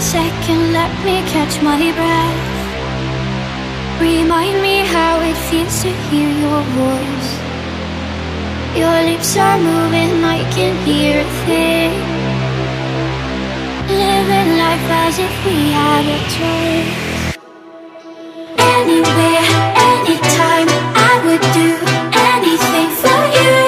second, let me catch my breath. Remind me how it feels to hear your voice. Your lips are moving, I can hear a thing. Living life as if we had a choice. Anywhere, anytime, I would do anything for you.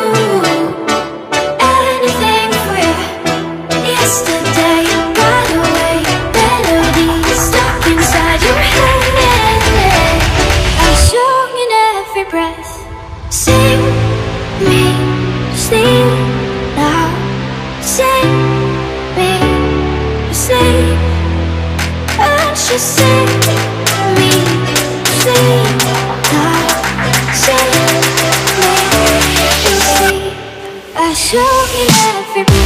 Anything for you. Yesterday got away, melodies stuck inside your head. I'm sung in every breath. Sing me, sleep now. Sing me, sleep. And she sing me, sleep now. Sing me, sleep. I'm sung in every breath.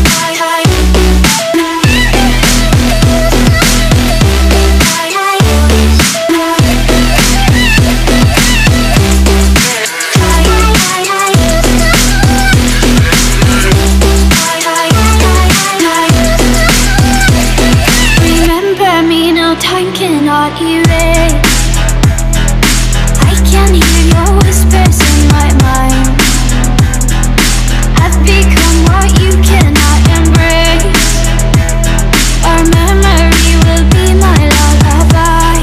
Time cannot erase. I can hear your whispers in my mind. I've become what you cannot embrace. Our memory will be my lullaby.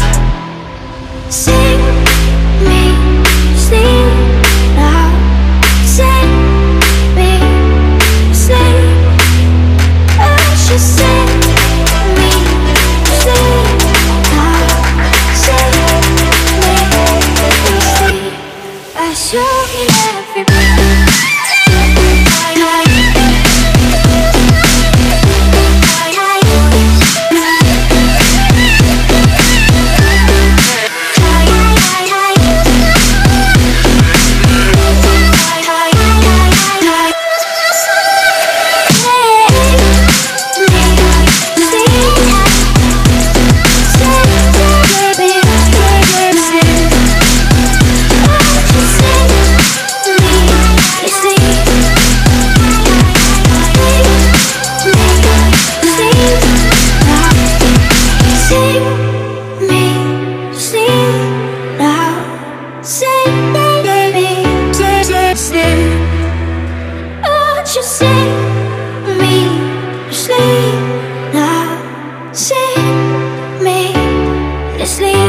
Sing me, sleep now. Sing me, sleep. I should sing me, sleep now. Sing me, sleep. I show you every breath. Sleep.